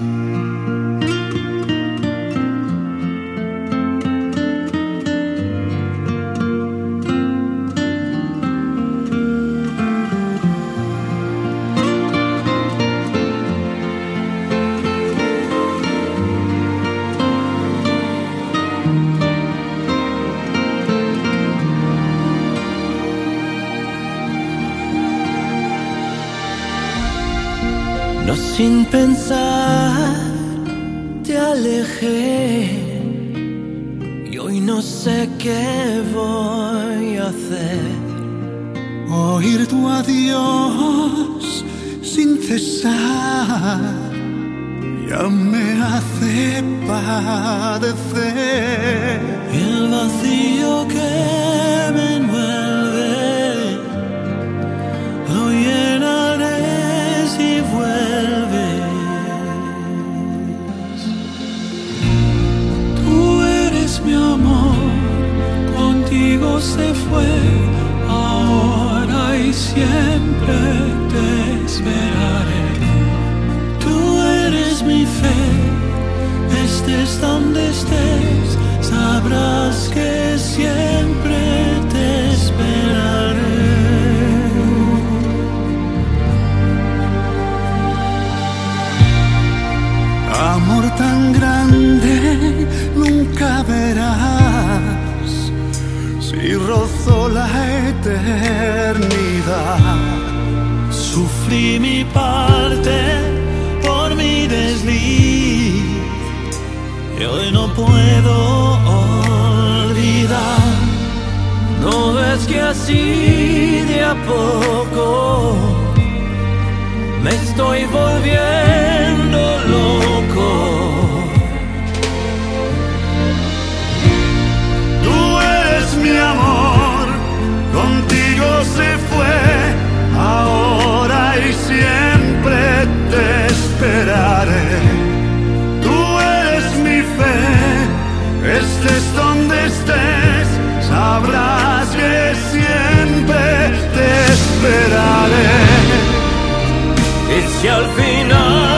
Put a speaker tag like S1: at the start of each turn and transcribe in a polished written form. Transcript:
S1: No sin pensar te alejé y hoy no sé qué voy a hacer.
S2: Oír tu adiós sin cesar ya me hace padecer.
S1: El vacío que me envuelve lo llenaré si vuelves. Tú eres mi amor, contigo se fue, ahora y siempre te esperaré. Tú eres mi fe, estés donde estés, sabrás que siempre te esperaré.
S2: Amor tan grande nunca verás si rozó la eternidad.
S1: Sufrí mi parte por mi desliz y hoy no puedo olvidar. ¿No ves que así de a poco me estoy volviendo loco?
S2: Tú eres mi amor, contigo se fue, ahora y siempre te esperaré. Tú eres mi fe, estés donde estés, sabrás que siempre te esperaré.
S1: Y si al final